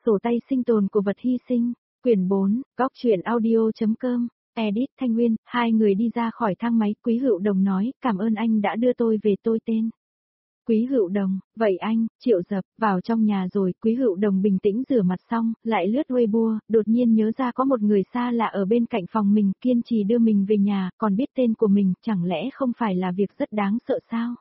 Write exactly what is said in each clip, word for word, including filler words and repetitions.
sổ tay sinh tồn của vật hy sinh, quyển bốn, góc truyện audio.com, edit Thanh Nguyên, hai người đi ra khỏi thang máy, Quý Hữu Đồng nói, cảm ơn anh đã đưa tôi về, tôi tên. Quý Hữu Đồng, vậy anh, Triệu Dập, vào trong nhà rồi, Quý Hữu Đồng bình tĩnh rửa mặt xong, lại lướt Weibo, đột nhiên nhớ ra có một người xa lạ ở bên cạnh phòng mình, kiên trì đưa mình về nhà, còn biết tên của mình, chẳng lẽ không phải là việc rất đáng sợ sao?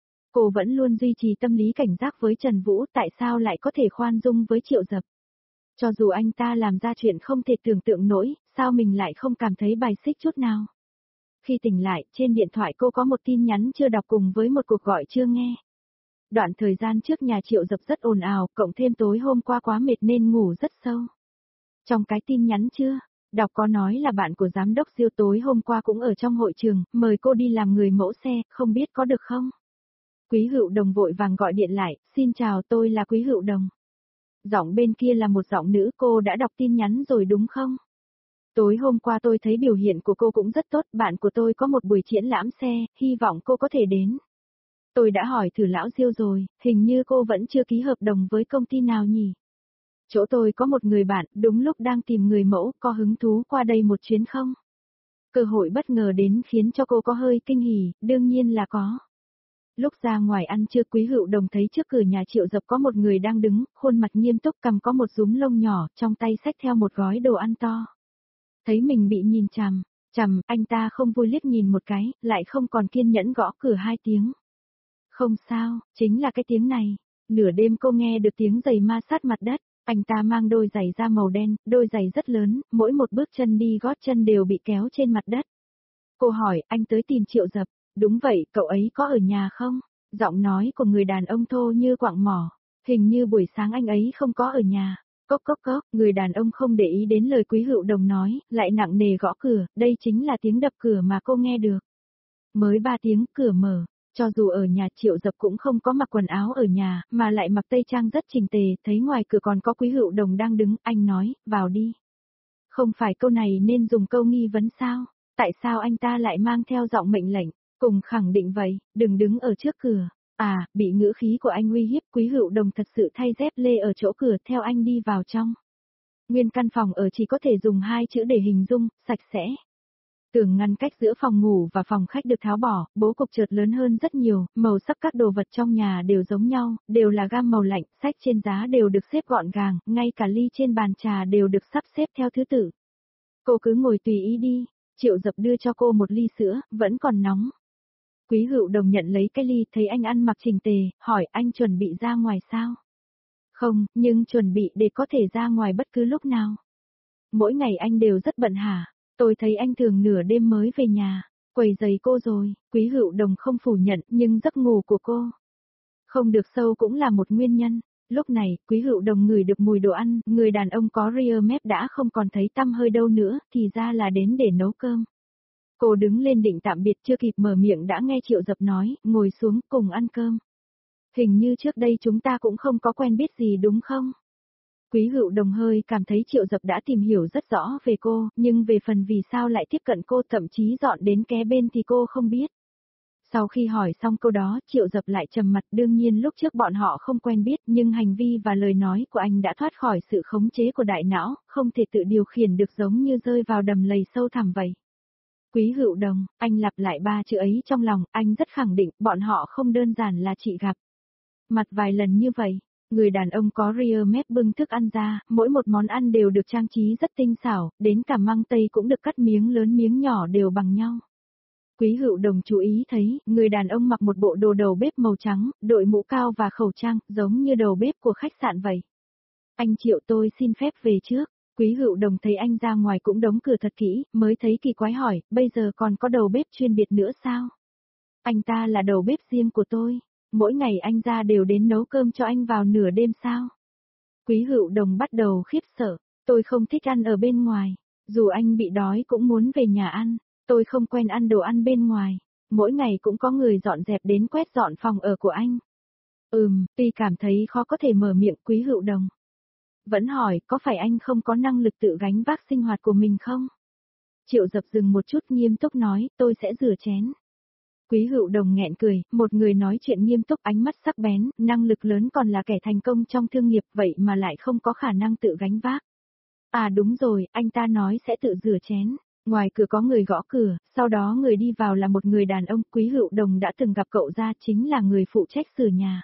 Cô vẫn luôn duy trì tâm lý cảnh giác với Trần Vũ, tại sao lại có thể khoan dung với Triệu Dập? Cho dù anh ta làm ra chuyện không thể tưởng tượng nổi, sao mình lại không cảm thấy bài xích chút nào? Khi tỉnh lại, trên điện thoại cô có một tin nhắn chưa đọc cùng với một cuộc gọi chưa nghe. Đoạn thời gian trước nhà Triệu Dập rất ồn ào, cộng thêm tối hôm qua quá mệt nên ngủ rất sâu. Trong cái tin nhắn chưa, đọc có nói là bạn của giám đốc Diêu tối hôm qua cũng ở trong hội trường, mời cô đi làm người mẫu xe, không biết có được không? Quý Hữu Đồng vội vàng gọi điện lại, xin chào, tôi là Quý Hữu Đồng. Giọng bên kia là một giọng nữ, cô đã đọc tin nhắn rồi đúng không? Tối hôm qua tôi thấy biểu hiện của cô cũng rất tốt, bạn của tôi có một buổi triển lãm xe, hy vọng cô có thể đến. Tôi đã hỏi thử lão Diêu rồi, hình như cô vẫn chưa ký hợp đồng với công ty nào nhỉ? Chỗ tôi có một người bạn, đúng lúc đang tìm người mẫu, có hứng thú qua đây một chuyến không? Cơ hội bất ngờ đến khiến cho cô có hơi kinh hỉ, đương nhiên là có. Lúc ra ngoài ăn trưa, Quý Hữu Đồng thấy trước cửa nhà Triệu Dập có một người đang đứng, khuôn mặt nghiêm túc, cầm có một dúm lông nhỏ, trong tay xách theo một gói đồ ăn to. Thấy mình bị nhìn chằm, chằm, anh ta không vui liếc nhìn một cái, lại không còn kiên nhẫn gõ cửa hai tiếng. Không sao, chính là cái tiếng này. Nửa đêm cô nghe được tiếng giày ma sát mặt đất, anh ta mang đôi giày da màu đen, đôi giày rất lớn, mỗi một bước chân đi gót chân đều bị kéo trên mặt đất. Cô hỏi, anh tới tìm Triệu Dập, đúng vậy, cậu ấy có ở nhà không? Giọng nói của người đàn ông thô như quặng mỏ, hình như buổi sáng anh ấy không có ở nhà. Cốc cốc cốc, người đàn ông không để ý đến lời Quý Hữu Đồng nói, lại nặng nề gõ cửa, đây chính là tiếng đập cửa mà cô nghe được. Mới ba tiếng, cửa mở. Cho dù ở nhà Triệu Dập cũng không có mặc quần áo ở nhà, mà lại mặc tây trang rất chỉnh tề, thấy ngoài cửa còn có Quý Hữu Đồng đang đứng, anh nói, vào đi. Không phải câu này nên dùng câu nghi vấn sao? Tại sao anh ta lại mang theo giọng mệnh lệnh, cùng khẳng định vậy, đừng đứng ở trước cửa. À, bị ngữ khí của anh uy hiếp, Quý Hữu Đồng thật sự thay dép lê ở chỗ cửa theo anh đi vào trong. Nguyên căn phòng ở chỉ có thể dùng hai chữ để hình dung, sạch sẽ. Tường ngăn cách giữa phòng ngủ và phòng khách được tháo bỏ, bố cục chợt lớn hơn rất nhiều, màu sắc các đồ vật trong nhà đều giống nhau, đều là gam màu lạnh, sách trên giá đều được xếp gọn gàng, ngay cả ly trên bàn trà đều được sắp xếp theo thứ tự. Cô cứ ngồi tùy ý đi, Triệu Dập đưa cho cô một ly sữa, vẫn còn nóng. Quý Hữu Đồng nhận lấy cái ly, thấy anh ăn mặc chỉnh tề, hỏi anh chuẩn bị ra ngoài sao? Không, nhưng chuẩn bị để có thể ra ngoài bất cứ lúc nào. Mỗi ngày anh đều rất bận hả? Tôi thấy anh thường nửa đêm mới về nhà, quấy rầy cô rồi, Quý Hữu Đồng không phủ nhận, nhưng giấc ngủ của cô không được sâu cũng là một nguyên nhân. Lúc này, Quý Hữu Đồng ngửi được mùi đồ ăn, người đàn ông có ria mép đã không còn thấy tăm hơi đâu nữa, thì ra là đến để nấu cơm. Cô đứng lên định tạm biệt, chưa kịp mở miệng đã nghe Triệu Dập nói, ngồi xuống cùng ăn cơm. Hình như trước đây chúng ta cũng không có quen biết gì đúng không? Quý Hữu Đồng hơi cảm thấy Triệu Dập đã tìm hiểu rất rõ về cô, nhưng về phần vì sao lại tiếp cận cô, thậm chí dọn đến kế bên thì cô không biết. Sau khi hỏi xong câu đó, Triệu Dập lại trầm mặt, đương nhiên lúc trước bọn họ không quen biết, nhưng hành vi và lời nói của anh đã thoát khỏi sự khống chế của đại não, không thể tự điều khiển được, giống như rơi vào đầm lầy sâu thẳm vậy. Quý Hữu Đồng, anh lặp lại ba chữ ấy trong lòng, anh rất khẳng định, bọn họ không đơn giản là chị gặp mặt vài lần như vậy. Người đàn ông có ria mép bưng thức ăn ra, mỗi một món ăn đều được trang trí rất tinh xảo, đến cả măng tây cũng được cắt miếng lớn miếng nhỏ đều bằng nhau. Quý Hữu Đồng chú ý thấy, người đàn ông mặc một bộ đồ đầu bếp màu trắng, đội mũ cao và khẩu trang, giống như đầu bếp của khách sạn vậy. Anh Triệu, tôi xin phép về trước. Quý Hữu Đồng thấy anh ra ngoài cũng đóng cửa thật kỹ, mới thấy kỳ quái hỏi, bây giờ còn có đầu bếp chuyên biệt nữa sao? Anh ta là đầu bếp riêng của tôi. Mỗi ngày anh ra đều đến nấu cơm cho anh vào nửa đêm sao? Quý Hữu Đồng bắt đầu khiếp sợ, tôi không thích ăn ở bên ngoài, dù anh bị đói cũng muốn về nhà ăn, tôi không quen ăn đồ ăn bên ngoài, mỗi ngày cũng có người dọn dẹp đến quét dọn phòng ở của anh. Ừm, tuy cảm thấy khó có thể mở miệng, Quý Hữu Đồng vẫn hỏi, có phải anh không có năng lực tự gánh vác sinh hoạt của mình không? Triệu Dập dừng một chút, nghiêm túc nói, tôi sẽ rửa chén. Quý Hữu Đồng nghẹn cười, một người nói chuyện nghiêm túc, ánh mắt sắc bén, năng lực lớn, còn là kẻ thành công trong thương nghiệp, vậy mà lại không có khả năng tự gánh vác. À đúng rồi, anh ta nói sẽ tự rửa chén. Ngoài cửa có người gõ cửa, sau đó người đi vào là một người đàn ông. Quý Hữu Đồng đã từng gặp cậu ra, chính là người phụ trách sửa nhà.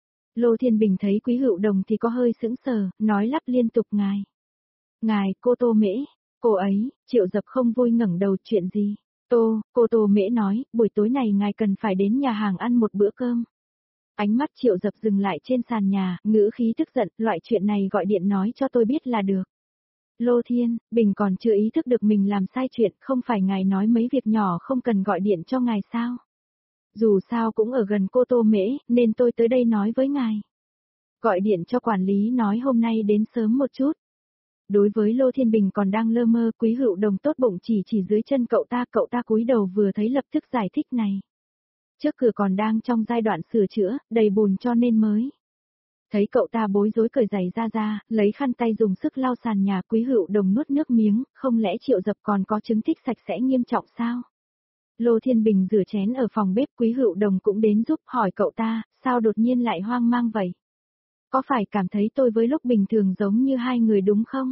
Lô Thiên Bình thấy Quý Hữu Đồng thì có hơi sững sờ, nói lắp liên tục ngài. Ngài, cô Tô Mễ, cô ấy. Triệu Dập không vui ngẩng đầu, chuyện gì? Tô, cô Tô Mễ nói, buổi tối này ngài cần phải đến nhà hàng ăn một bữa cơm. Ánh mắt Triệu Dập dừng lại trên sàn nhà, ngữ khí tức giận, loại chuyện này gọi điện nói cho tôi biết là được. Lô Thiên Bình còn chưa ý thức được mình làm sai chuyện, không phải ngài nói mấy việc nhỏ không cần gọi điện cho ngài sao? Dù sao cũng ở gần cô Tô Mễ, nên tôi tới đây nói với ngài. Gọi điện cho quản lý nói hôm nay đến sớm một chút. Đối với Lô Thiên Bình còn đang lơ mơ, Quý Hữu Đồng tốt bụng chỉ chỉ dưới chân cậu ta, cậu ta cúi đầu vừa thấy lập tức giải thích này. Trước cửa còn đang trong giai đoạn sửa chữa, đầy bùn cho nên mới. Thấy cậu ta bối rối cởi giày ra ra, lấy khăn tay dùng sức lau sàn nhà. Quý Hữu Đồng nuốt nước miếng, không lẽ Triệu Dập còn có chứng thích sạch sẽ nghiêm trọng sao? Lô Thiên Bình rửa chén ở phòng bếp, Quý Hữu Đồng cũng đến giúp, hỏi cậu ta, sao đột nhiên lại hoang mang vậy? Có phải cảm thấy tôi với lúc bình thường giống như hai người đúng không?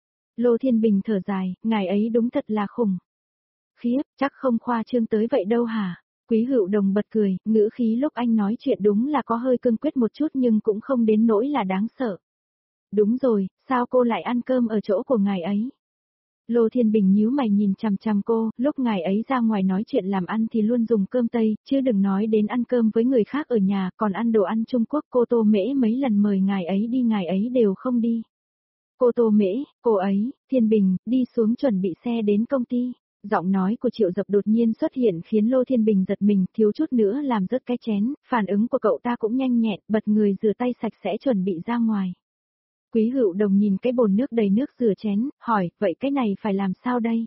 Lô Thiên Bình thở dài, ngài ấy đúng thật là khủng. Khiếp, chắc không khoa trương tới vậy đâu hả? Quý Hữu Đồng bật cười, ngữ khí lúc anh nói chuyện đúng là có hơi cương quyết một chút nhưng cũng không đến nỗi là đáng sợ. Đúng rồi, sao cô lại ăn cơm ở chỗ của ngài ấy? Lô Thiên Bình nhíu mày nhìn chằm chằm cô, lúc ngài ấy ra ngoài nói chuyện làm ăn thì luôn dùng cơm Tây, chứ đừng nói đến ăn cơm với người khác ở nhà, còn ăn đồ ăn Trung Quốc. Cô Tô Mễ mấy lần mời ngài ấy đi ngài ấy đều không đi. Cô Tô Mễ, cô ấy, Thiên Bình, đi xuống chuẩn bị xe đến công ty. Giọng nói của Triệu Dập đột nhiên xuất hiện khiến Lô Thiên Bình giật mình, thiếu chút nữa làm rớt cái chén, phản ứng của cậu ta cũng nhanh nhẹn, bật người rửa tay sạch sẽ chuẩn bị ra ngoài. Quý Hữu Đồng nhìn cái bồn nước đầy nước rửa chén, hỏi, vậy cái này phải làm sao đây?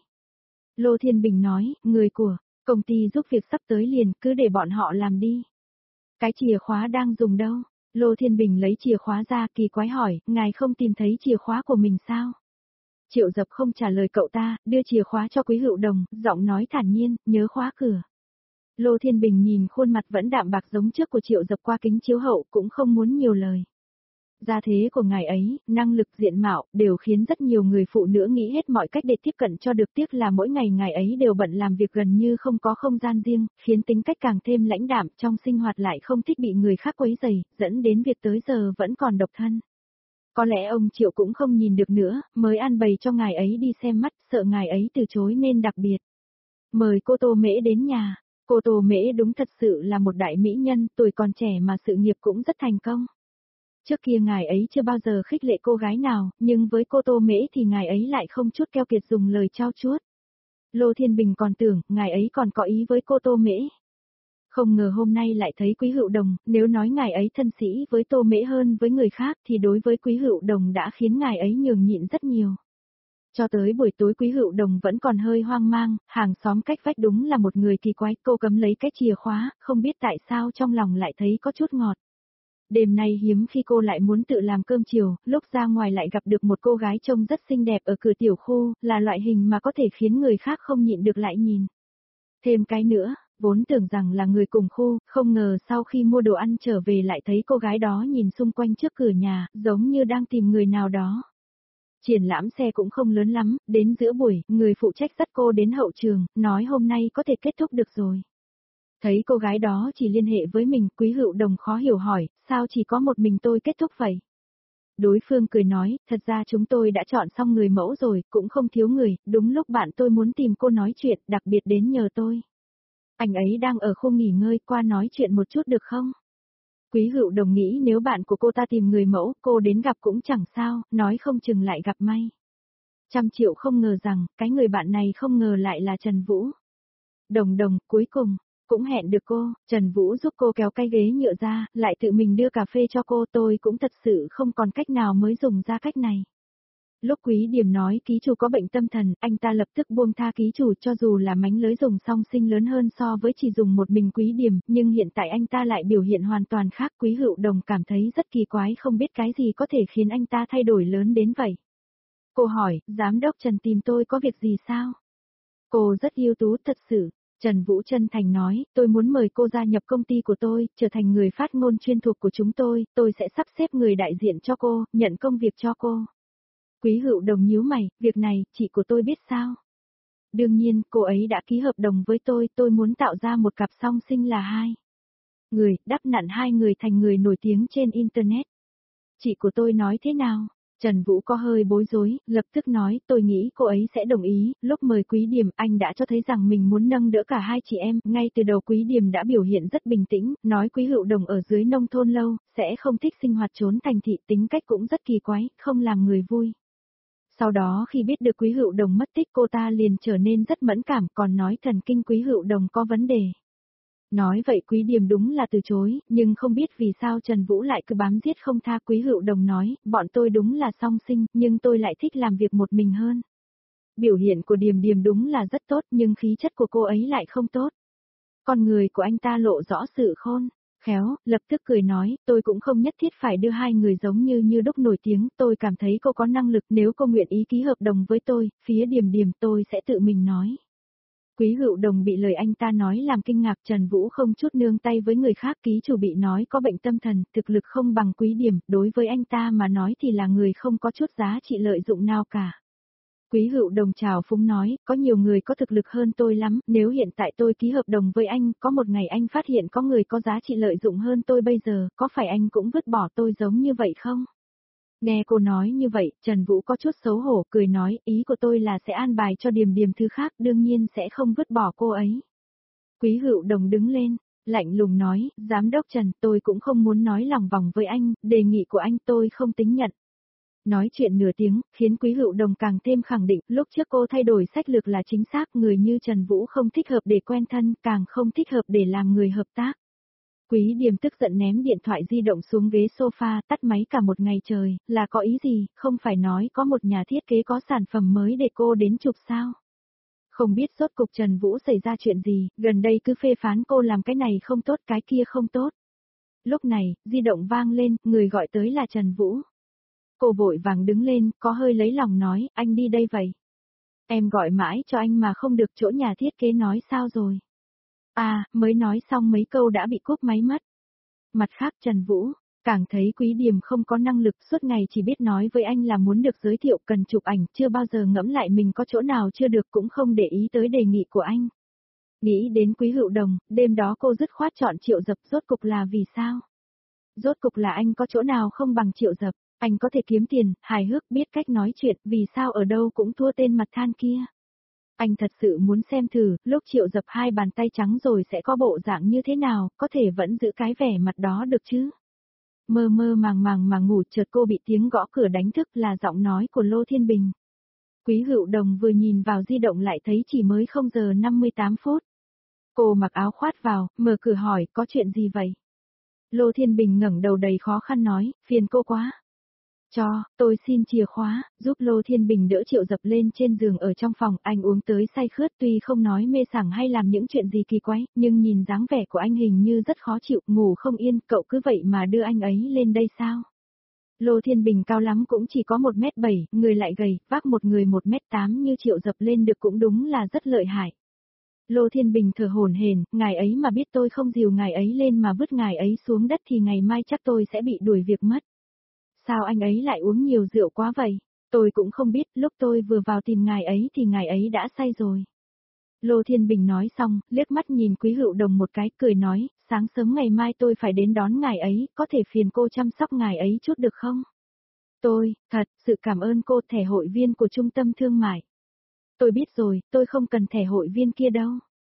Lô Thiên Bình nói, người của công ty giúp việc sắp tới liền, cứ để bọn họ làm đi. Cái chìa khóa đang dùng đâu? Lô Thiên Bình lấy chìa khóa ra, kỳ quái hỏi, ngài không tìm thấy chìa khóa của mình sao? Triệu Dập không trả lời cậu ta, đưa chìa khóa cho Quý Hữu Đồng, giọng nói thản nhiên, nhớ khóa cửa. Lô Thiên Bình nhìn khuôn mặt vẫn đạm bạc giống trước của Triệu Dập qua kính chiếu hậu, cũng không muốn nhiều lời. Gia thế của ngài ấy, năng lực diện mạo, đều khiến rất nhiều người phụ nữ nghĩ hết mọi cách để tiếp cận cho được, tiếc là mỗi ngày ngài ấy đều bận làm việc gần như không có không gian riêng, khiến tính cách càng thêm lãnh đạm, trong sinh hoạt lại không thích bị người khác quấy rầy, dẫn đến việc tới giờ vẫn còn độc thân. Có lẽ ông Triệu cũng không nhìn được nữa, mới an bày cho ngài ấy đi xem mắt, sợ ngài ấy từ chối nên đặc biệt mời cô Tô Mễ đến nhà. Cô Tô Mễ đúng thật sự là một đại mỹ nhân, tuổi còn trẻ mà sự nghiệp cũng rất thành công. Trước kia ngài ấy chưa bao giờ khích lệ cô gái nào, nhưng với cô Tô Mễ thì ngài ấy lại không chút keo kiệt dùng lời trao chuốt. Lô Thiên Bình còn tưởng, ngài ấy còn có ý với cô Tô Mễ. Không ngờ hôm nay lại thấy Quý Hữu Đồng, nếu nói ngài ấy thân sĩ với Tô Mễ hơn với người khác thì đối với Quý Hữu Đồng đã khiến ngài ấy nhường nhịn rất nhiều. Cho tới buổi tối Quý Hữu Đồng vẫn còn hơi hoang mang, hàng xóm cách vách đúng là một người kỳ quái, cô cấm lấy cái chìa khóa, không biết tại sao trong lòng lại thấy có chút ngọt. Đêm nay hiếm khi cô lại muốn tự làm cơm chiều, lúc ra ngoài lại gặp được một cô gái trông rất xinh đẹp ở cửa tiểu khu, là loại hình mà có thể khiến người khác không nhịn được lại nhìn. Thêm cái nữa, vốn tưởng rằng là người cùng khu, không ngờ sau khi mua đồ ăn trở về lại thấy cô gái đó nhìn xung quanh trước cửa nhà, giống như đang tìm người nào đó. Triển lãm xe cũng không lớn lắm, đến giữa buổi, người phụ trách dắt cô đến hậu trường, nói hôm nay có thể kết thúc được rồi. Thấy cô gái đó chỉ liên hệ với mình, Quý Hữu Đồng khó hiểu hỏi, sao chỉ có một mình tôi kết thúc vậy? Đối phương cười nói, thật ra chúng tôi đã chọn xong người mẫu rồi, cũng không thiếu người, đúng lúc bạn tôi muốn tìm cô nói chuyện, đặc biệt đến nhờ tôi. Anh ấy đang ở khu nghỉ ngơi, qua nói chuyện một chút được không? Quý Hữu Đồng nghĩ nếu bạn của cô ta tìm người mẫu, cô đến gặp cũng chẳng sao, nói không chừng lại gặp may. Trăm triệu không ngờ rằng, cái người bạn này không ngờ lại là Trần Vũ. Đồng đồng, cuối cùng, cũng hẹn được cô, Trần Vũ giúp cô kéo cái ghế nhựa ra, lại tự mình đưa cà phê cho cô, tôi cũng thật sự không còn cách nào mới dùng ra cách này. Lúc Quý Điểm nói ký chủ có bệnh tâm thần, anh ta lập tức buông tha ký chủ cho dù là mánh lới dùng song sinh lớn hơn so với chỉ dùng một mình Quý Điểm, nhưng hiện tại anh ta lại biểu hiện hoàn toàn khác. Quý Hữu Đồng cảm thấy rất kỳ quái, không biết cái gì có thể khiến anh ta thay đổi lớn đến vậy. Cô hỏi, giám đốc Trần tìm tôi có việc gì sao? Cô rất ưu tú thật sự. Trần Vũ chân thành nói, tôi muốn mời cô gia nhập công ty của tôi, trở thành người phát ngôn chuyên thuộc của chúng tôi, tôi sẽ sắp xếp người đại diện cho cô, nhận công việc cho cô. Quý Hữu Đồng nhíu mày, việc này, chị của tôi biết sao? Đương nhiên, cô ấy đã ký hợp đồng với tôi, tôi muốn tạo ra một cặp song sinh là hai người, đắp nặn hai người thành người nổi tiếng trên Internet. Chị của tôi nói thế nào? Trần Vũ có hơi bối rối, lập tức nói, tôi nghĩ cô ấy sẽ đồng ý, lúc mời Quý Điềm anh đã cho thấy rằng mình muốn nâng đỡ cả hai chị em, ngay từ đầu Quý Điềm đã biểu hiện rất bình tĩnh, nói Quý Hữu Đồng ở dưới nông thôn lâu, sẽ không thích sinh hoạt trốn thành thị, tính cách cũng rất kỳ quái, không làm người vui. Sau đó khi biết được Quý Hữu Đồng mất tích cô ta liền trở nên rất mẫn cảm, còn nói thần kinh Quý Hữu Đồng có vấn đề. Nói vậy Quý Điềm đúng là từ chối, nhưng không biết vì sao Trần Vũ lại cứ bám giết không tha. Quý Hữu Đồng nói, bọn tôi đúng là song sinh, nhưng tôi lại thích làm việc một mình hơn. Biểu hiện của Điềm Điềm đúng là rất tốt, nhưng khí chất của cô ấy lại không tốt. Con người của anh ta lộ rõ sự khôn khéo, lập tức cười nói, tôi cũng không nhất thiết phải đưa hai người giống như như đúc nổi tiếng, tôi cảm thấy cô có năng lực, nếu cô nguyện ý ký hợp đồng với tôi, phía Điềm Điềm tôi sẽ tự mình nói. Quý Hữu Đồng bị lời anh ta nói làm kinh ngạc, Trần Vũ không chút nương tay với người khác, ký chủ bị nói có bệnh tâm thần, thực lực không bằng Quý Điềm, đối với anh ta mà nói thì là người không có chút giá trị lợi dụng nào cả. Quý Hữu Đồng trào phúng nói, có nhiều người có thực lực hơn tôi lắm, nếu hiện tại tôi ký hợp đồng với anh, có một ngày anh phát hiện có người có giá trị lợi dụng hơn tôi bây giờ, có phải anh cũng vứt bỏ tôi giống như vậy không? Nghe cô nói như vậy, Trần Vũ có chút xấu hổ, cười nói, ý của tôi là sẽ an bài cho Điềm Điềm thứ khác, đương nhiên sẽ không vứt bỏ cô ấy. Quý Hữu Đồng đứng lên, lạnh lùng nói, Giám đốc Trần, tôi cũng không muốn nói lòng vòng với anh, đề nghị của anh tôi không tính nhận. Nói chuyện nửa tiếng, khiến Quý Hữu Đồng càng thêm khẳng định, lúc trước cô thay đổi sách lược là chính xác, người như Trần Vũ không thích hợp để quen thân, càng không thích hợp để làm người hợp tác. Quý Điềm tức giận ném điện thoại di động xuống ghế sofa, tắt máy cả một ngày trời, là có ý gì, không phải nói có một nhà thiết kế có sản phẩm mới để cô đến chụp sao? Không biết rốt cục Trần Vũ xảy ra chuyện gì, gần đây cứ phê phán cô làm cái này không tốt, cái kia không tốt. Lúc này, di động vang lên, người gọi tới là Trần Vũ. Cô vội vàng đứng lên, có hơi lấy lòng nói, anh đi đây vậy. Em gọi mãi cho anh mà không được, chỗ nhà thiết kế nói sao rồi? À, mới nói xong mấy câu đã bị cúp máy mất. Mặt khác Trần Vũ, càng thấy Quý Điềm không có năng lực, suốt ngày chỉ biết nói với anh là muốn được giới thiệu, cần chụp ảnh, chưa bao giờ ngẫm lại mình có chỗ nào chưa được, cũng không để ý tới đề nghị của anh. Nghĩ đến Quý Hữu Đồng, đêm đó cô dứt khoát chọn Triệu Dập, rốt cục là vì sao? Rốt cục là anh có chỗ nào không bằng Triệu Dập, anh có thể kiếm tiền, hài hước, biết cách nói chuyện, vì sao ở đâu cũng thua tên mặt than kia. Anh thật sự muốn xem thử, lúc Triệu Dập hai bàn tay trắng rồi sẽ có bộ dạng như thế nào, có thể vẫn giữ cái vẻ mặt đó được chứ? Mơ mơ màng màng mà ngủ, chợt cô bị tiếng gõ cửa đánh thức, là giọng nói của Lô Thiên Bình. Quý Hữu Đồng vừa nhìn vào di động lại thấy chỉ mới không giờ năm mươi tám phút. Cô mặc áo khoát vào, mở cửa hỏi, có chuyện gì vậy? Lô Thiên Bình ngẩng đầu đầy khó khăn nói, phiền cô quá. Cho, tôi xin chìa khóa, giúp Lô Thiên Bình đỡ Triệu Dập lên trên giường ở trong phòng, anh uống tới say khướt, tuy không nói mê sảng hay làm những chuyện gì kỳ quái, nhưng nhìn dáng vẻ của anh hình như rất khó chịu, ngủ không yên, cậu cứ vậy mà đưa anh ấy lên đây sao? Lô Thiên Bình cao lắm cũng chỉ có một mét bảy, người lại gầy, vác một người một mét tám như Triệu Dập lên được cũng đúng là rất lợi hại. Lô Thiên Bình thở hổn hển, ngài ấy mà biết tôi không dìu ngài ấy lên mà vứt ngài ấy xuống đất thì ngày mai chắc tôi sẽ bị đuổi việc mất. Sao anh ấy lại uống nhiều rượu quá vậy? Tôi cũng không biết, lúc tôi vừa vào tìm ngài ấy thì ngài ấy đã say rồi. Lô Thiên Bình nói xong, liếc mắt nhìn Quý Hữu Đồng một cái, cười nói, sáng sớm ngày mai tôi phải đến đón ngài ấy, có thể phiền cô chăm sóc ngài ấy chút được không? Tôi, thật, sự cảm ơn cô, thẻ hội viên của trung tâm thương mại. Tôi biết rồi, tôi không cần thẻ hội viên kia đâu.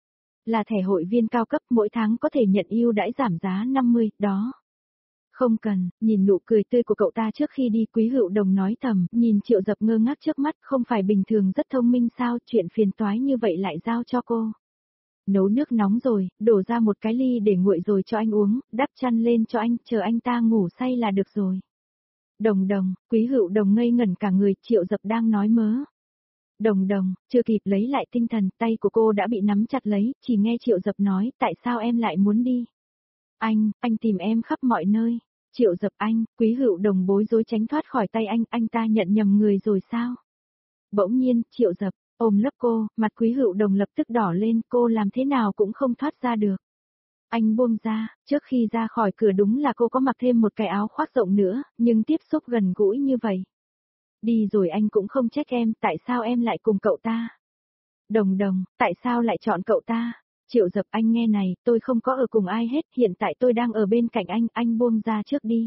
Là thẻ hội viên cao cấp, mỗi tháng có thể nhận ưu đãi giảm giá năm mươi, đó. Không cần, nhìn nụ cười tươi của cậu ta trước khi đi, Quý Hữu Đồng nói thầm, nhìn Triệu Dập ngơ ngác trước mắt, không phải bình thường rất thông minh sao, chuyện phiền toái như vậy lại giao cho cô. Nấu nước nóng rồi, đổ ra một cái ly để nguội rồi cho anh uống, đắp chăn lên cho anh, chờ anh ta ngủ say là được rồi. Đồng Đồng, Quý Hữu Đồng ngây ngẩn cả người, Triệu Dập đang nói mớ. Đồng Đồng, chưa kịp lấy lại tinh thần, tay của cô đã bị nắm chặt lấy, chỉ nghe Triệu Dập nói, tại sao em lại muốn đi? Anh, anh tìm em khắp mọi nơi. Triệu Dập anh, Quý Hữu Đồng bối rối tránh thoát khỏi tay anh, anh ta nhận nhầm người rồi sao? Bỗng nhiên, Triệu Dập, Ôm lấp cô, mặt Quý Hựu Đồng lập tức đỏ lên, cô làm thế nào cũng không thoát ra được. Anh buông ra, trước khi ra khỏi cửa đúng là cô có mặc thêm một cái áo khoác rộng nữa, nhưng tiếp xúc gần gũi như vậy. Đi rồi anh cũng không trách em, tại sao em lại cùng cậu ta? Đồng Đồng, tại sao lại chọn cậu ta? Triệu Dập, anh nghe này, tôi không có ở cùng ai hết, hiện tại tôi đang ở bên cạnh anh, anh buông ra trước đi.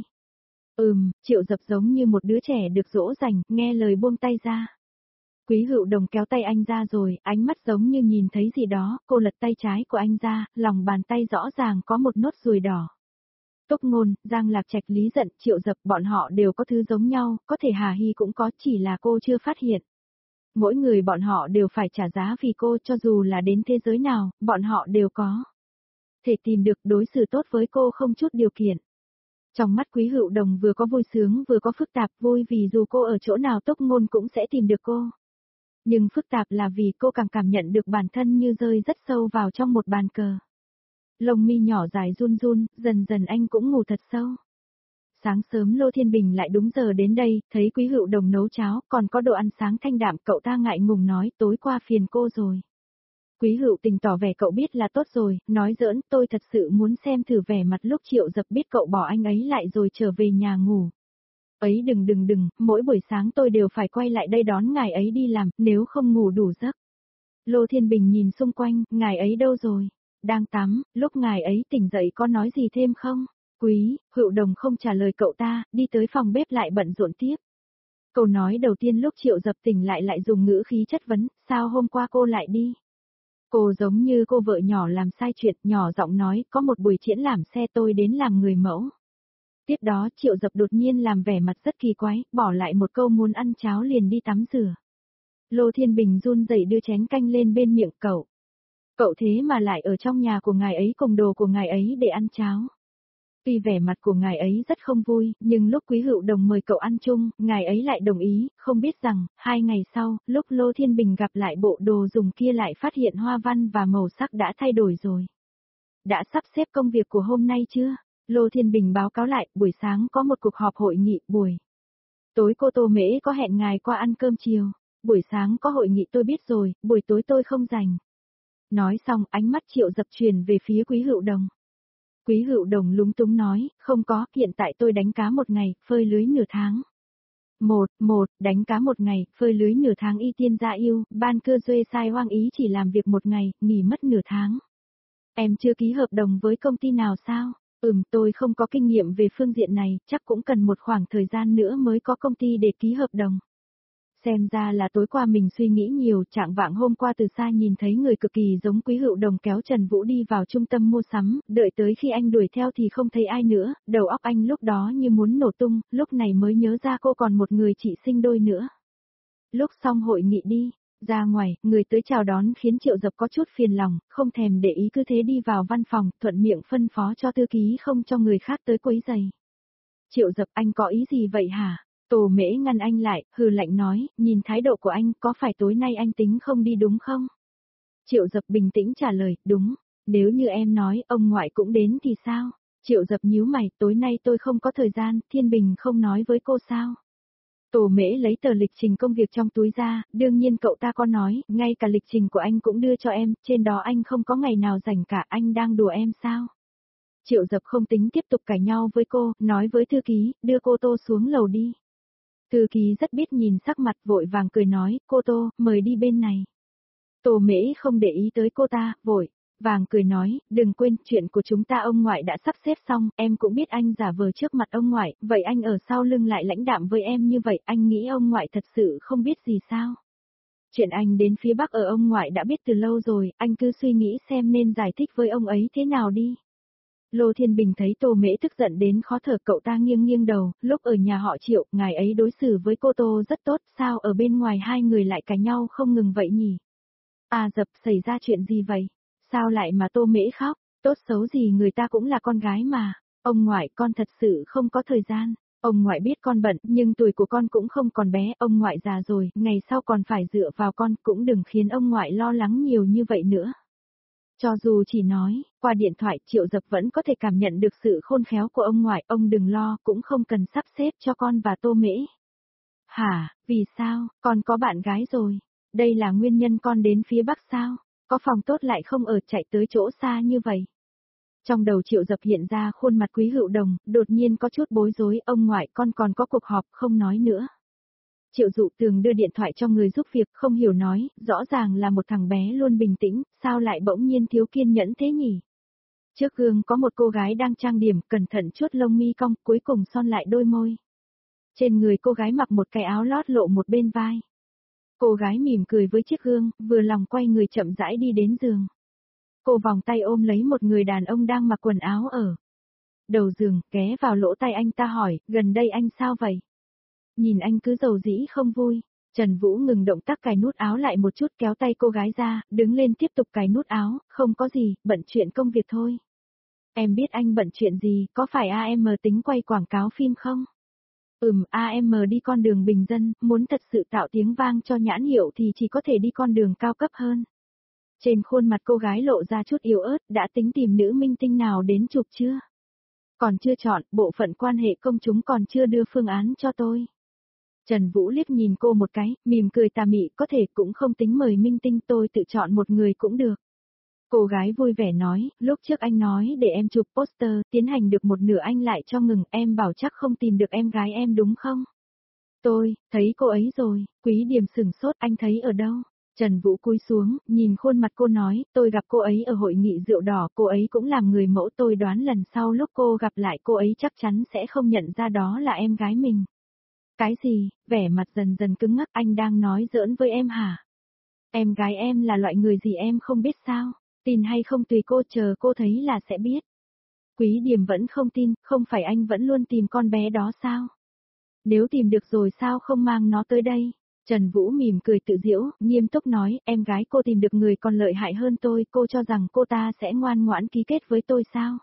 Ừm, Triệu Dập giống như một đứa trẻ được dỗ dành, nghe lời buông tay ra. Quý Hựu Đồng kéo tay anh ra rồi, ánh mắt giống như nhìn thấy gì đó, cô lật tay trái của anh ra, lòng bàn tay rõ ràng có một nốt ruồi đỏ. Túc Ngôn, Giang Lạc Trạch, Lý Dận, Triệu Dập, bọn họ đều có thứ giống nhau, có thể Hà Hy cũng có, chỉ là cô chưa phát hiện. Mỗi người bọn họ đều phải trả giá vì cô, cho dù là đến thế giới nào, bọn họ đều có thể tìm được đối xử tốt với cô không chút điều kiện. Trong mắt Quý Hựu Đồng vừa có vui sướng vừa có phức tạp, vui vì dù cô ở chỗ nào Túc Ngôn cũng sẽ tìm được cô. Nhưng phức tạp là vì cô càng cảm nhận được bản thân như rơi rất sâu vào trong một bàn cờ. Lông mi nhỏ dài run run, dần dần anh cũng ngủ thật sâu. Sáng sớm Lô Thiên Bình lại đúng giờ đến đây, thấy Quý Hựu Đồng nấu cháo, còn có đồ ăn sáng thanh đạm, cậu ta ngại ngùng nói tối qua phiền cô rồi. Quý Hựu Tình tỏ vẻ cậu biết là tốt rồi, nói giỡn, tôi thật sự muốn xem thử vẻ mặt lúc Triệu Dập biết cậu bỏ anh ấy lại rồi trở về nhà ngủ. Ấy đừng đừng đừng, mỗi buổi sáng tôi đều phải quay lại đây đón ngài ấy đi làm, nếu không ngủ đủ giấc. Lô Thiên Bình nhìn xung quanh, ngài ấy đâu rồi? Đang tắm, lúc ngài ấy tỉnh dậy có nói gì thêm không? Quý, Hựu Đồng không trả lời cậu ta, đi tới phòng bếp lại bận rộn tiếp. Câu nói đầu tiên lúc Triệu Dập tỉnh lại lại dùng ngữ khí chất vấn, sao hôm qua cô lại đi? Cô giống như cô vợ nhỏ làm sai chuyện, nhỏ giọng nói, có một buổi triển lãm xe tôi đến làm người mẫu. Tiếp đó Triệu Dập đột nhiên làm vẻ mặt rất kỳ quái, bỏ lại một câu muốn ăn cháo liền đi tắm rửa. Lô Thiên Bình run rẩy đưa chén canh lên bên miệng cậu. Cậu thế mà lại ở trong nhà của ngài ấy cùng đồ của ngài ấy để ăn cháo. Tuy vẻ mặt của ngài ấy rất không vui, nhưng lúc Quý Hựu Đồng mời cậu ăn chung, ngài ấy lại đồng ý, không biết rằng, hai ngày sau, lúc Lô Thiên Bình gặp lại bộ đồ dùng kia lại phát hiện hoa văn và màu sắc đã thay đổi rồi. Đã sắp xếp công việc của hôm nay chưa? Lô Thiên Bình báo cáo lại, buổi sáng có một cuộc họp hội nghị, buổi tối cô Tô Mễ có hẹn ngài qua ăn cơm chiều. Buổi sáng có hội nghị tôi biết rồi, buổi tối tôi không rảnh. Nói xong, ánh mắt Triệu Dập truyền về phía Quý Hựu Đồng. Quý Hựu Đồng lúng túng nói, không có, hiện tại tôi đánh cá một ngày, phơi lưới nửa tháng. Một, một, đánh cá một ngày, phơi lưới nửa tháng y tiên gia yêu, ban cơ duê sai hoang ý chỉ làm việc một ngày, nghỉ mất nửa tháng. Em chưa ký hợp đồng với công ty nào sao? Ừm, tôi không có kinh nghiệm về phương diện này, chắc cũng cần một khoảng thời gian nữa mới có công ty để ký hợp đồng. Xem ra là tối qua mình suy nghĩ nhiều, trạng vạng hôm qua từ xa nhìn thấy người cực kỳ giống Quý Hựu Đồng kéo Trần Vũ đi vào trung tâm mua sắm, đợi tới khi anh đuổi theo thì không thấy ai nữa, đầu óc anh lúc đó như muốn nổ tung, lúc này mới nhớ ra cô còn một người chị sinh đôi nữa. Lúc xong hội nghị đi, ra ngoài, người tới chào đón khiến Triệu Dập có chút phiền lòng, không thèm để ý cứ thế đi vào văn phòng, thuận miệng phân phó cho thư ký không cho người khác tới quấy rầy. Triệu Dập, anh có ý gì vậy hả? Tô Mễ ngăn anh lại, hừ lạnh nói, nhìn thái độ của anh, có phải tối nay anh tính không đi đúng không? Triệu Dập bình tĩnh trả lời, đúng, nếu như em nói, ông ngoại cũng đến thì sao? Triệu Dập nhíu mày, tối nay tôi không có thời gian, Thiên Bình không nói với cô sao? Tô Mễ lấy tờ lịch trình công việc trong túi ra, đương nhiên cậu ta có nói, ngay cả lịch trình của anh cũng đưa cho em, trên đó anh không có ngày nào rảnh cả, anh đang đùa em sao? Triệu Dập không tính tiếp tục cãi nhau với cô, nói với thư ký, đưa cô Tô xuống lầu đi. Thư ký rất biết nhìn sắc mặt, vội vàng cười nói, cô Tô, mời đi bên này. Tô Mễ không để ý tới cô ta, vội vàng cười nói, đừng quên, chuyện của chúng ta ông ngoại đã sắp xếp xong, em cũng biết anh giả vờ trước mặt ông ngoại, vậy anh ở sau lưng lại lãnh đạm với em như vậy, anh nghĩ ông ngoại thật sự không biết gì sao? Chuyện anh đến phía Bắc ở ông ngoại đã biết từ lâu rồi, anh cứ suy nghĩ xem nên giải thích với ông ấy thế nào đi. Lô Thiên Bình thấy Tô Mễ tức giận đến khó thở, cậu ta nghiêng nghiêng đầu, lúc ở nhà họ Triệu, ngài ấy đối xử với cô Tô rất tốt, sao ở bên ngoài hai người lại cãi nhau không ngừng vậy nhỉ? À Dập, xảy ra chuyện gì vậy? Sao lại mà Tô Mễ khóc? Tốt xấu gì người ta cũng là con gái mà. Ông ngoại, con thật sự không có thời gian. Ông ngoại biết con bận, nhưng tuổi của con cũng không còn bé, ông ngoại già rồi, ngày sau còn phải dựa vào con, cũng đừng khiến ông ngoại lo lắng nhiều như vậy nữa. Cho dù chỉ nói, qua điện thoại, Triệu Dập vẫn có thể cảm nhận được sự khôn khéo của ông ngoại, ông đừng lo, cũng không cần sắp xếp cho con và Tô Mễ. Hả, vì sao, con có bạn gái rồi? Đây là nguyên nhân con đến phía Bắc sao? Có phòng tốt lại không ở chạy tới chỗ xa như vậy. Trong đầu Triệu Dập hiện ra khuôn mặt Quý Hữu Đồng, đột nhiên có chút bối rối, ông ngoại con còn có cuộc họp không nói nữa. Triệu Dụ Tường đưa điện thoại cho người giúp việc, không hiểu nói, rõ ràng là một thằng bé luôn bình tĩnh, sao lại bỗng nhiên thiếu kiên nhẫn thế nhỉ? Trước gương có một cô gái đang trang điểm, cẩn thận chuốt lông mi cong, cuối cùng son lại đôi môi. Trên người cô gái mặc một cái áo lót lộ một bên vai. Cô gái mỉm cười với chiếc gương, vừa lòng quay người chậm rãi đi đến giường. Cô vòng tay ôm lấy một người đàn ông đang mặc quần áo ở đầu giường, ghé vào lỗ tai anh ta hỏi, gần đây anh sao vậy? Nhìn anh cứ dầu dĩ không vui. Trần Vũ ngừng động tác cài nút áo lại một chút, kéo tay cô gái ra, đứng lên tiếp tục cài nút áo, không có gì, bận chuyện công việc thôi. Em biết anh bận chuyện gì, có phải a em tính quay quảng cáo phim không? Ừm, a em đi con đường bình dân, muốn thật sự tạo tiếng vang cho nhãn hiệu thì chỉ có thể đi con đường cao cấp hơn. Trên khuôn mặt cô gái lộ ra chút yếu ớt, đã tính tìm nữ minh tinh nào đến chụp chưa? Còn chưa chọn, bộ phận quan hệ công chúng còn chưa đưa phương án cho tôi. Trần Vũ liếc nhìn cô một cái, mỉm cười tà mị, có thể cũng không tính mời minh tinh, tôi tự chọn một người cũng được. Cô gái vui vẻ nói, lúc trước anh nói để em chụp poster, tiến hành được một nửa anh lại cho ngừng, em bảo chắc không tìm được em gái em đúng không? Tôi, thấy cô ấy rồi, Quý Điềm sửng sốt, anh thấy ở đâu? Trần Vũ cúi xuống, nhìn khuôn mặt cô nói, tôi gặp cô ấy ở hội nghị rượu đỏ, cô ấy cũng làm người mẫu, tôi đoán lần sau lúc cô gặp lại cô ấy chắc chắn sẽ không nhận ra đó là em gái mình. Cái gì, vẻ mặt dần dần cứng ngắc, anh đang nói giỡn với em hả? Em gái em là loại người gì em không biết sao? Tin hay không tùy cô, chờ cô thấy là sẽ biết. Quý Điềm vẫn không tin, không phải anh vẫn luôn tìm con bé đó sao? Nếu tìm được rồi sao không mang nó tới đây? Trần Vũ mỉm cười tự giễu, nghiêm túc nói, em gái cô tìm được người còn lợi hại hơn tôi, cô cho rằng cô ta sẽ ngoan ngoãn ký kết với tôi sao?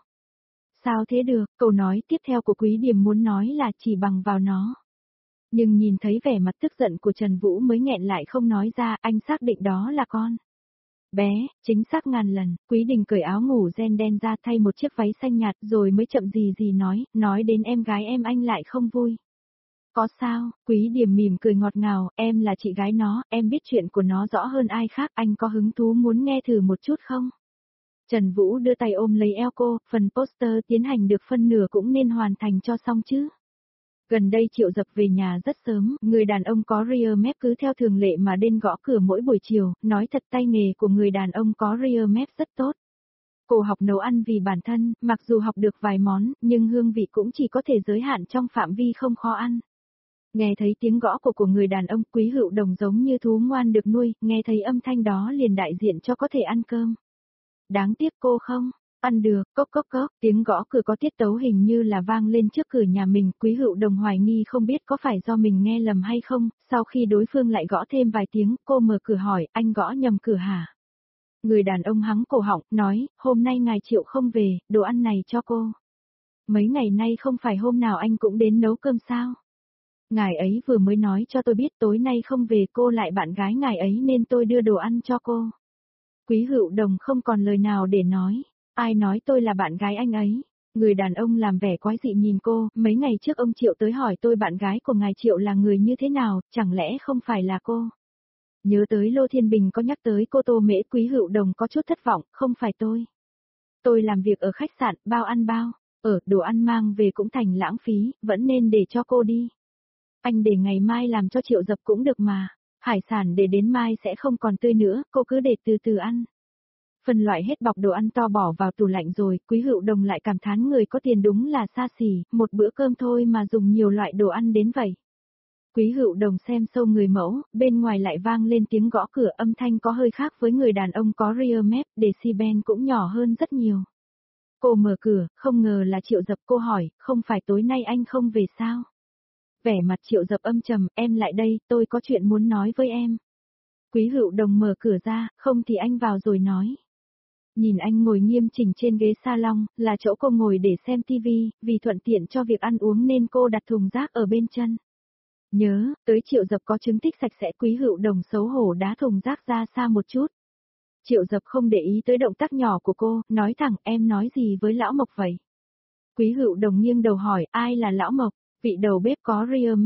Sao thế được, câu nói tiếp theo của Quý Điềm muốn nói là chỉ bằng vào nó. Nhưng nhìn thấy vẻ mặt tức giận của Trần Vũ mới nghẹn lại không nói ra, anh xác định đó là con bé, chính xác ngàn lần. Quý Đình cởi áo ngủ ren đen ra thay một chiếc váy xanh nhạt rồi mới chậm gì gì nói, nói đến em gái em anh lại không vui. Có sao, Quý Điềm mỉm cười ngọt ngào, em là chị gái nó, em biết chuyện của nó rõ hơn ai khác, anh có hứng thú muốn nghe thử một chút không? Trần Vũ đưa tay ôm lấy eo cô, phần poster tiến hành được phân nửa cũng nên hoàn thành cho xong chứ. Gần đây Triệu Dập về nhà rất sớm, người đàn ông có rear mép cứ theo thường lệ mà đến gõ cửa mỗi buổi chiều, nói thật tay nghề của người đàn ông có rear mép rất tốt. Cô học nấu ăn vì bản thân, mặc dù học được vài món, nhưng hương vị cũng chỉ có thể giới hạn trong phạm vi không khó ăn. Nghe thấy tiếng gõ của của người đàn ông, Quý Hữu Đồng giống như thú ngoan được nuôi, nghe thấy âm thanh đó liền đại diện cho có thể ăn cơm. Đáng tiếc cô không ăn được, cốc cốc cốc, tiếng gõ cửa có tiết tấu hình như là vang lên trước cửa nhà mình, Quý Hữu Đồng hoài nghi không biết có phải do mình nghe lầm hay không, sau khi đối phương lại gõ thêm vài tiếng, cô mở cửa hỏi, anh gõ nhầm cửa hả? Người đàn ông hắng cổ họng, nói, hôm nay ngài Triệu không về, đồ ăn này cho cô. Mấy ngày nay không phải hôm nào anh cũng đến nấu cơm sao? Ngài ấy vừa mới nói cho tôi biết tối nay không về, cô lại bạn gái ngài ấy nên tôi đưa đồ ăn cho cô. Quý Hữu Đồng không còn lời nào để nói. Ai nói tôi là bạn gái anh ấy? Người đàn ông làm vẻ quái dị nhìn cô, mấy ngày trước ông Triệu tới hỏi tôi bạn gái của ngài Triệu là người như thế nào, chẳng lẽ không phải là cô? Nhớ tới Lô Thiên Bình có nhắc tới cô Tô Mễ, Quý Hữu Đồng có chút thất vọng, không phải tôi. Tôi làm việc ở khách sạn, bao ăn bao, ở, đồ ăn mang về cũng thành lãng phí, vẫn nên để cho cô đi. Anh để ngày mai làm cho Triệu Dập cũng được mà, hải sản để đến mai sẽ không còn tươi nữa, cô cứ để từ từ ăn. Phân loại hết bọc đồ ăn to bỏ vào tủ lạnh rồi, Quý Hữu Đồng lại cảm thán người có tiền đúng là xa xỉ, một bữa cơm thôi mà dùng nhiều loại đồ ăn đến vậy. Quý Hữu Đồng xem sâu người mẫu, bên ngoài lại vang lên tiếng gõ cửa, âm thanh có hơi khác với người đàn ông có rear mép, decibel cũng nhỏ hơn rất nhiều. Cô mở cửa, không ngờ là Triệu Dập, cô hỏi, không phải tối nay anh không về sao? Vẻ mặt Triệu Dập âm trầm, em lại đây, tôi có chuyện muốn nói với em. Quý Hữu Đồng mở cửa ra, không thì anh vào rồi nói. Nhìn anh ngồi nghiêm chỉnh trên ghế salon, là chỗ cô ngồi để xem tivi, vì thuận tiện cho việc ăn uống nên cô đặt thùng rác ở bên chân. Nhớ, tới Triệu Dập có chứng tích sạch sẽ, Quý Hữu Đồng xấu hổ đá thùng rác ra xa một chút. Triệu Dập không để ý tới động tác nhỏ của cô, nói thẳng, em nói gì với Lão Mộc vậy? Quý Hữu Đồng nghiêng đầu hỏi, ai là Lão Mộc? Vị đầu bếp có rear mép.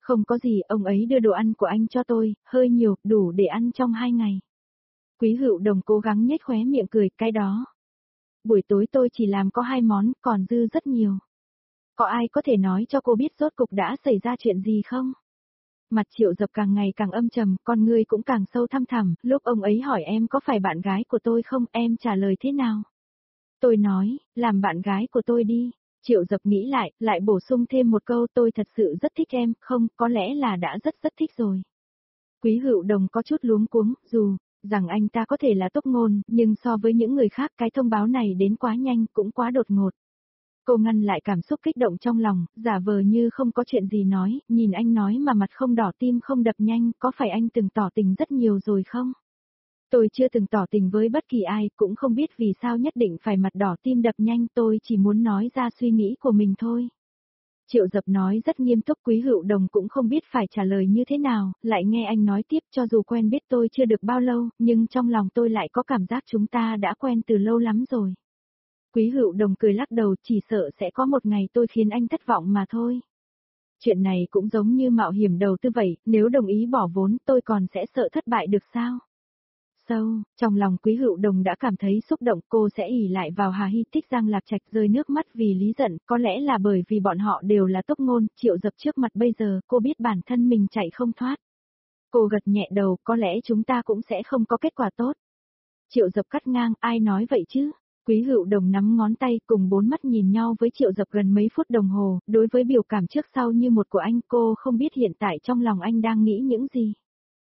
Không có gì, ông ấy đưa đồ ăn của anh cho tôi, hơi nhiều, đủ để ăn trong hai ngày. Quý Hựu Đồng cố gắng nhếch khóe miệng cười, cái đó. Buổi tối tôi chỉ làm có hai món, còn dư rất nhiều. Có ai có thể nói cho cô biết rốt cục đã xảy ra chuyện gì không? Mặt Triệu Dập càng ngày càng âm trầm, con ngươi cũng càng sâu thăm thẳm, lúc ông ấy hỏi em có phải bạn gái của tôi không, em trả lời thế nào? Tôi nói, làm bạn gái của tôi đi. Triệu Dập nghĩ lại, lại bổ sung thêm một câu, tôi thật sự rất thích em, không, có lẽ là đã rất rất thích rồi. Quý Hựu Đồng có chút luống cuống, dù rằng anh ta có thể là tốt ngôn, nhưng so với những người khác cái thông báo này đến quá nhanh, cũng quá đột ngột. Cô ngăn lại cảm xúc kích động trong lòng, giả vờ như không có chuyện gì nói, nhìn anh nói mà mặt không đỏ tim không đập nhanh, có phải anh từng tỏ tình rất nhiều rồi không? Tôi chưa từng tỏ tình với bất kỳ ai, cũng không biết vì sao nhất định phải mặt đỏ tim đập nhanh, tôi chỉ muốn nói ra suy nghĩ của mình thôi. Triệu Dập nói rất nghiêm túc, Quý Hựu Đồng cũng không biết phải trả lời như thế nào, lại nghe anh nói tiếp, cho dù quen biết tôi chưa được bao lâu, nhưng trong lòng tôi lại có cảm giác chúng ta đã quen từ lâu lắm rồi. Quý Hựu Đồng cười lắc đầu, chỉ sợ sẽ có một ngày tôi khiến anh thất vọng mà thôi. Chuyện này cũng giống như mạo hiểm đầu tư vậy, nếu đồng ý bỏ vốn tôi còn sẽ sợ thất bại được sao? Sâu, trong lòng Quý Hựu Đồng đã cảm thấy xúc động, cô sẽ ỷ lại vào Hà Hy Tích Giang Lạc Trạch rơi nước mắt vì lý giận, có lẽ là bởi vì bọn họ đều là tốc ngôn, Triệu Dập trước mặt bây giờ, cô biết bản thân mình chạy không thoát. Cô gật nhẹ đầu, có lẽ chúng ta cũng sẽ không có kết quả tốt. Triệu Dập cắt ngang, ai nói vậy chứ? Quý Hựu Đồng nắm ngón tay cùng bốn mắt nhìn nhau với Triệu Dập gần mấy phút đồng hồ, đối với biểu cảm trước sau như một của anh cô không biết hiện tại trong lòng anh đang nghĩ những gì.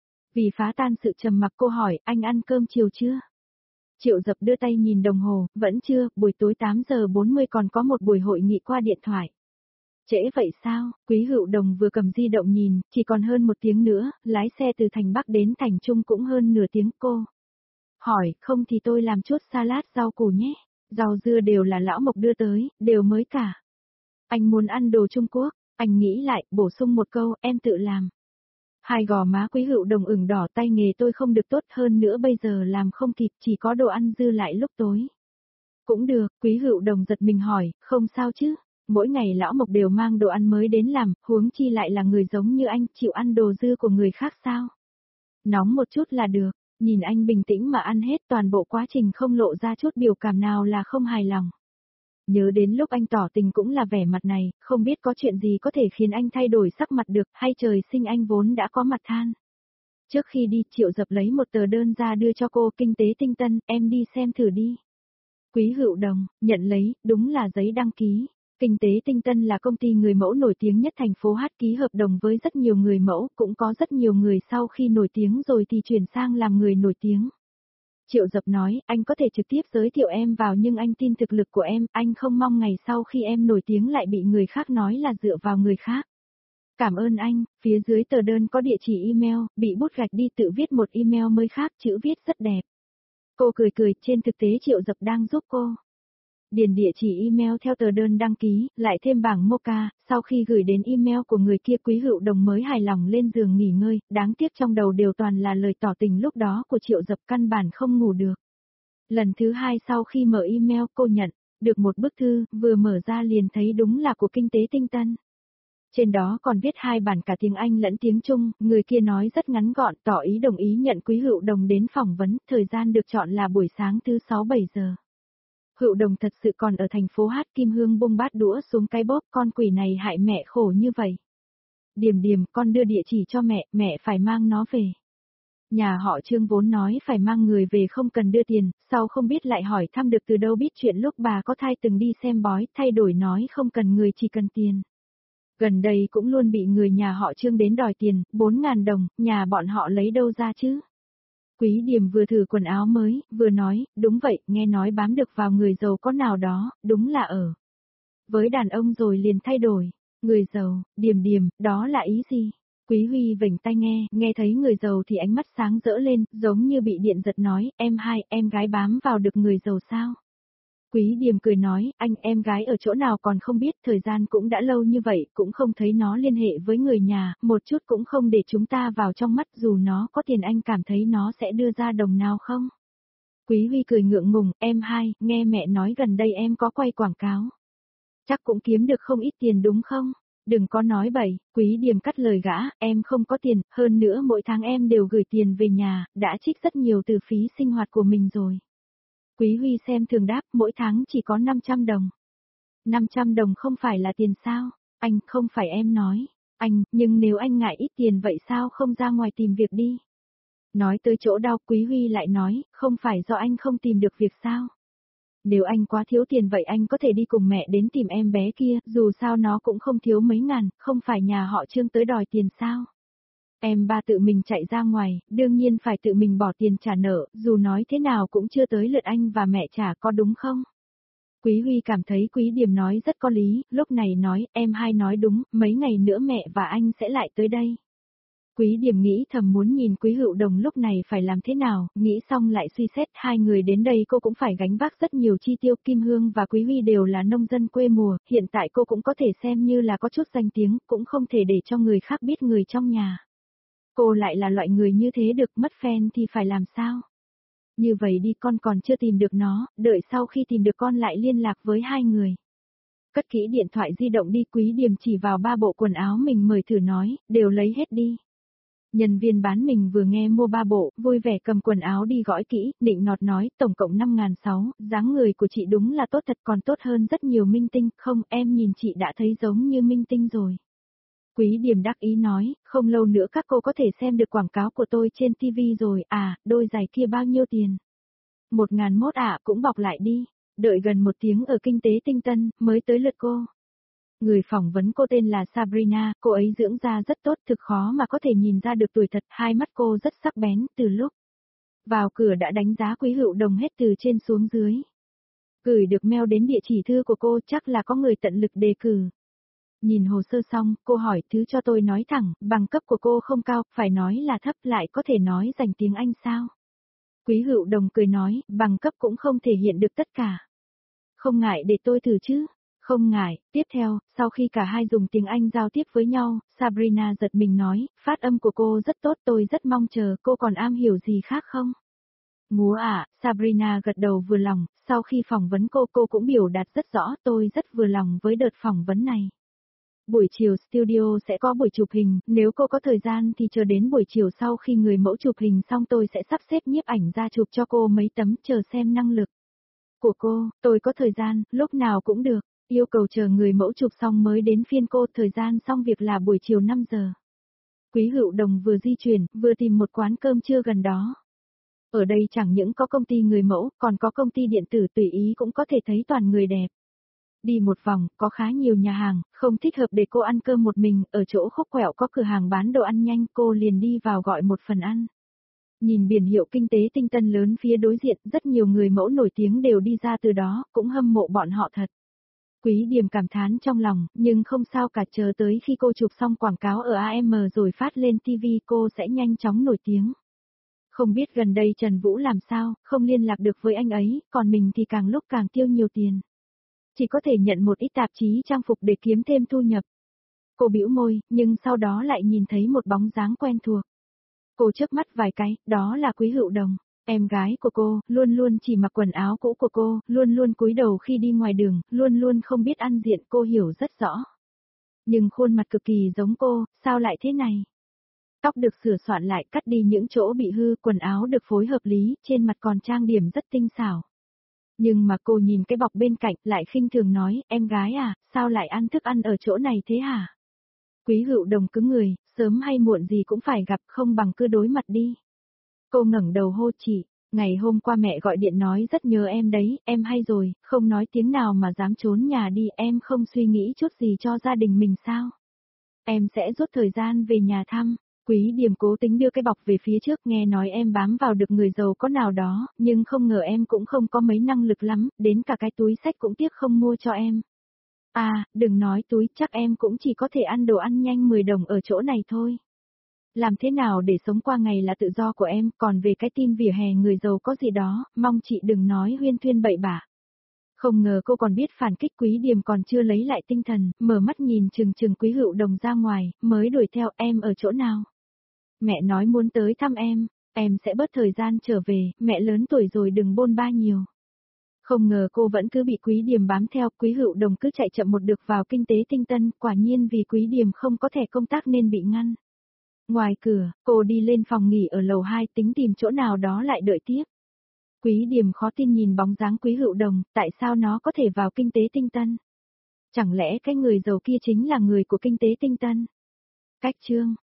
Vì phá tan sự trầm mặc cô hỏi, anh ăn cơm chiều chưa? Triệu Dập đưa tay nhìn đồng hồ, vẫn chưa, buổi tối tám giờ bốn mươi còn có một buổi hội nghị qua điện thoại. Trễ vậy sao? Quý Hựu Đồng vừa cầm di động nhìn, chỉ còn hơn một tiếng nữa, lái xe từ thành Bắc đến thành Trung cũng hơn nửa tiếng cô. Hỏi, không thì tôi làm chút salad rau củ nhé. Rau dưa đều là lão Mộc đưa tới, đều mới cả. Anh muốn ăn đồ Trung Quốc, anh nghĩ lại, bổ sung một câu, em tự làm. Hai gò má Quý Hựu Đồng ửng đỏ, tay nghề tôi không được tốt hơn nữa bây giờ làm không kịp, chỉ có đồ ăn dư lại lúc tối. Cũng được, Quý Hựu Đồng giật mình hỏi, không sao chứ, mỗi ngày lão Mộc đều mang đồ ăn mới đến làm, huống chi lại là người giống như anh, chịu ăn đồ dư của người khác sao? Nóng một chút là được, nhìn anh bình tĩnh mà ăn hết toàn bộ quá trình không lộ ra chút biểu cảm nào là không hài lòng. Nhớ đến lúc anh tỏ tình cũng là vẻ mặt này, không biết có chuyện gì có thể khiến anh thay đổi sắc mặt được, hay trời sinh anh vốn đã có mặt than. Trước khi đi, Triệu Dập lấy một tờ đơn ra đưa cho cô, Kinh tế Tinh Tân, em đi xem thử đi. Quý Hựu Đồng, nhận lấy, đúng là giấy đăng ký. Kinh tế Tinh Tân là công ty người mẫu nổi tiếng nhất thành phố Hát, ký hợp đồng với rất nhiều người mẫu, cũng có rất nhiều người sau khi nổi tiếng rồi thì chuyển sang làm người nổi tiếng. Triệu Dập nói, anh có thể trực tiếp giới thiệu em vào nhưng anh tin thực lực của em, anh không mong ngày sau khi em nổi tiếng lại bị người khác nói là dựa vào người khác. Cảm ơn anh, phía dưới tờ đơn có địa chỉ email, bị bút gạch đi tự viết một email mới khác, chữ viết rất đẹp. Cô cười cười, trên thực tế Triệu Dập đang giúp cô. Điền địa chỉ email theo tờ đơn đăng ký, lại thêm bảng mocha, sau khi gửi đến email của người kia Quý Hựu Đồng mới hài lòng lên giường nghỉ ngơi, đáng tiếc trong đầu đều toàn là lời tỏ tình lúc đó của Triệu Dập, căn bản không ngủ được. Lần thứ hai sau khi mở email cô nhận, được một bức thư, vừa mở ra liền thấy đúng là của Kinh tế Tinh Tân. Trên đó còn viết hai bản cả tiếng Anh lẫn tiếng Trung, người kia nói rất ngắn gọn, tỏ ý đồng ý nhận Quý Hựu Đồng đến phỏng vấn, thời gian được chọn là buổi sáng thứ sáu bảy giờ. Hựu Đồng thật sự còn ở thành phố Hát, Kim Hương bung bát đũa xuống cái bóp, con quỷ này hại mẹ khổ như vậy. Điềm Điềm, con đưa địa chỉ cho mẹ, mẹ phải mang nó về. Nhà họ Trương vốn nói phải mang người về không cần đưa tiền, sau không biết lại hỏi thăm được từ đâu biết chuyện lúc bà có thai từng đi xem bói, thay đổi nói không cần người chỉ cần tiền. Gần đây cũng luôn bị người nhà họ Trương đến đòi tiền, bốn ngàn đồng, nhà bọn họ lấy đâu ra chứ? Quý Điềm vừa thử quần áo mới, vừa nói, đúng vậy, nghe nói bám được vào người giàu có nào đó, đúng là ở với đàn ông rồi liền thay đổi. Người giàu, Điềm Điềm, đó là ý gì? Quý Huy vểnh tai nghe, nghe thấy người giàu thì ánh mắt sáng rỡ lên, giống như bị điện giật nói, em hai, em gái bám vào được người giàu sao? Quý Điềm cười nói, anh em gái ở chỗ nào còn không biết, thời gian cũng đã lâu như vậy, cũng không thấy nó liên hệ với người nhà, một chút cũng không để chúng ta vào trong mắt, dù nó có tiền anh cảm thấy nó sẽ đưa ra đồng nào không? Quý Huy cười ngượng ngùng, em hai, nghe mẹ nói gần đây em có quay quảng cáo. Chắc cũng kiếm được không ít tiền đúng không? Đừng có nói bậy, Quý Điềm cắt lời gã, em không có tiền, hơn nữa mỗi tháng em đều gửi tiền về nhà, đã trích rất nhiều từ phí sinh hoạt của mình rồi. Quý Huy xem thường đáp, mỗi tháng chỉ có năm trăm đồng. năm trăm đồng không phải là tiền sao? Anh, không phải em nói. Anh, nhưng nếu anh ngại ít tiền vậy sao không ra ngoài tìm việc đi? Nói tới chỗ đau, Quý Huy lại nói, không phải do anh không tìm được việc sao? Nếu anh quá thiếu tiền vậy anh có thể đi cùng mẹ đến tìm em bé kia, dù sao nó cũng không thiếu mấy ngàn, không phải nhà họ Trương tới đòi tiền sao? Em ba tự mình chạy ra ngoài, đương nhiên phải tự mình bỏ tiền trả nợ, dù nói thế nào cũng chưa tới lượt anh và mẹ trả, có đúng không? Quý Huy cảm thấy Quý Điềm nói rất có lý, lúc này nói, em hai nói đúng, mấy ngày nữa mẹ và anh sẽ lại tới đây. Quý Điềm nghĩ thầm muốn nhìn Quý Hữu Đồng lúc này phải làm thế nào, nghĩ xong lại suy xét hai người đến đây cô cũng phải gánh vác rất nhiều chi tiêu. Kim Hương và Quý Huy đều là nông dân quê mùa, hiện tại cô cũng có thể xem như là có chút danh tiếng, cũng không thể để cho người khác biết người trong nhà. Cô lại là loại người như thế được, mất fan thì phải làm sao? Như vậy đi, con còn chưa tìm được nó, đợi sau khi tìm được con lại liên lạc với hai người. Cất kỹ điện thoại di động đi. Quý Điềm chỉ vào ba bộ quần áo mình mời thử nói, đều lấy hết đi. Nhân viên bán mình vừa nghe mua ba bộ, vui vẻ cầm quần áo đi gõi kỹ, nịnh nọt nói, tổng cộng năm ngàn sáu, dáng người của chị đúng là tốt thật, còn tốt hơn rất nhiều minh tinh, không, em nhìn chị đã thấy giống như minh tinh rồi. Quý Điềm đắc ý nói, không lâu nữa các cô có thể xem được quảng cáo của tôi trên ti vi rồi, à, đôi giày kia bao nhiêu tiền? Một ngàn mốt ạ, cũng bọc lại đi. Đợi gần một tiếng ở Kinh tế Tinh Tân, mới tới lượt cô. Người phỏng vấn cô tên là Sabrina, cô ấy dưỡng da rất tốt, thực khó mà có thể nhìn ra được tuổi thật, hai mắt cô rất sắc bén, từ lúc vào cửa đã đánh giá Quý Hữu Đồng hết từ trên xuống dưới. Gửi được mail đến địa chỉ thư của cô, chắc là có người tận lực đề cử. Nhìn hồ sơ xong, cô hỏi, thứ cho tôi nói thẳng, bằng cấp của cô không cao, phải nói là thấp, lại có thể nói dành tiếng Anh sao? Quý Hữu Đồng cười nói, bằng cấp cũng không thể hiện được tất cả. Không ngại để tôi thử chứ? Không ngại. Tiếp theo, sau khi cả hai dùng tiếng Anh giao tiếp với nhau, Sabrina giật mình nói, phát âm của cô rất tốt, tôi rất mong chờ, cô còn am hiểu gì khác không? Múa à, Sabrina gật đầu vừa lòng, sau khi phỏng vấn cô cô cũng biểu đạt rất rõ, tôi rất vừa lòng với đợt phỏng vấn này. Buổi chiều studio sẽ có buổi chụp hình, nếu cô có thời gian thì chờ đến buổi chiều sau khi người mẫu chụp hình xong tôi sẽ sắp xếp nhiếp ảnh ra chụp cho cô mấy tấm, chờ xem năng lực của cô. Tôi có thời gian, lúc nào cũng được, yêu cầu chờ người mẫu chụp xong mới đến phiên cô, thời gian xong việc là buổi chiều năm giờ. Quý Hữu Đồng vừa di chuyển, vừa tìm một quán cơm trưa gần đó. Ở đây chẳng những có công ty người mẫu, còn có công ty điện tử, tùy ý cũng có thể thấy toàn người đẹp. Đi một vòng, có khá nhiều nhà hàng, không thích hợp để cô ăn cơm một mình, ở chỗ khúc quẹo có cửa hàng bán đồ ăn nhanh, cô liền đi vào gọi một phần ăn. Nhìn biển hiệu Kinh tế Tinh Tân lớn phía đối diện, rất nhiều người mẫu nổi tiếng đều đi ra từ đó, cũng hâm mộ bọn họ thật. Quý Điềm cảm thán trong lòng, nhưng không sao cả, chờ tới khi cô chụp xong quảng cáo ở a em rồi phát lên ti vi cô sẽ nhanh chóng nổi tiếng. Không biết gần đây Trần Vũ làm sao, không liên lạc được với anh ấy, còn mình thì càng lúc càng tiêu nhiều tiền. Chỉ có thể nhận một ít tạp chí trang phục để kiếm thêm thu nhập. Cô bĩu môi, nhưng sau đó lại nhìn thấy một bóng dáng quen thuộc. Cô chớp mắt vài cái, đó là Quý Hữu Đồng. Em gái của cô, luôn luôn chỉ mặc quần áo cũ của cô, luôn luôn cúi đầu khi đi ngoài đường, luôn luôn không biết ăn diện, cô hiểu rất rõ. Nhưng khuôn mặt cực kỳ giống cô, sao lại thế này? Tóc được sửa soạn lại, cắt đi những chỗ bị hư, quần áo được phối hợp lý, trên mặt còn trang điểm rất tinh xảo. Nhưng mà cô nhìn cái bọc bên cạnh, lại khinh thường nói, em gái à, sao lại ăn thức ăn ở chỗ này thế hả? Quý Hữu Đồng cứng người, sớm hay muộn gì cũng phải gặp, không bằng cứ đối mặt đi. Cô ngẩng đầu hô chị, ngày hôm qua mẹ gọi điện nói rất nhớ em đấy, em hay rồi, không nói tiếng nào mà dám trốn nhà đi, em không suy nghĩ chút gì cho gia đình mình sao? Em sẽ rút thời gian về nhà thăm. Quý Điềm cố tính đưa cái bọc về phía trước, nghe nói em bám vào được người giàu có nào đó, nhưng không ngờ em cũng không có mấy năng lực lắm, đến cả cái túi xách cũng tiếc không mua cho em. À, đừng nói túi, chắc em cũng chỉ có thể ăn đồ ăn nhanh mười đồng ở chỗ này thôi. Làm thế nào để sống qua ngày là tự do của em, còn về cái tin vỉa hè người giàu có gì đó, mong chị đừng nói huyên thuyên bậy bạ. Không ngờ cô còn biết phản kích. Quý Điềm còn chưa lấy lại tinh thần, mở mắt nhìn chừng chừng Quý Hữu Đồng ra ngoài, mới đuổi theo, em ở chỗ nào? Mẹ nói muốn tới thăm em, em sẽ bớt thời gian trở về, mẹ lớn tuổi rồi đừng bôn ba nhiều. Không ngờ cô vẫn cứ bị Quý Điềm bám theo, Quý Hữu Đồng cứ chạy chậm một được vào kinh tế tinh tân, quả nhiên vì Quý Điềm không có thẻ công tác nên bị ngăn. Ngoài cửa, cô đi lên phòng nghỉ ở lầu hai tính tìm chỗ nào đó lại đợi tiếp. Quý Điềm khó tin nhìn bóng dáng Quý Hữu Đồng, tại sao nó có thể vào kinh tế tinh tân? Chẳng lẽ cái người giàu kia chính là người của kinh tế tinh tân? Cách chương